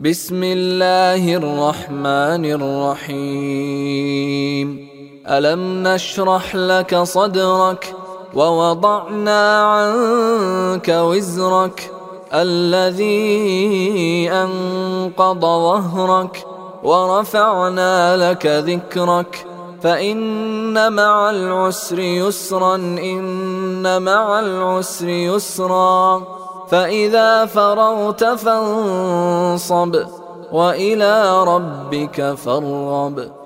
بسم الله الرحمن الرحيم. ألم نشرح لك صدرك ووضعنا عنك وزرك الذي أنقض ظهرك ورفعنا لك ذكرك فإن مع العسر يسرا إن مع العسر يسرا فإذا فرغت فانصب وإلى ربك فارغب.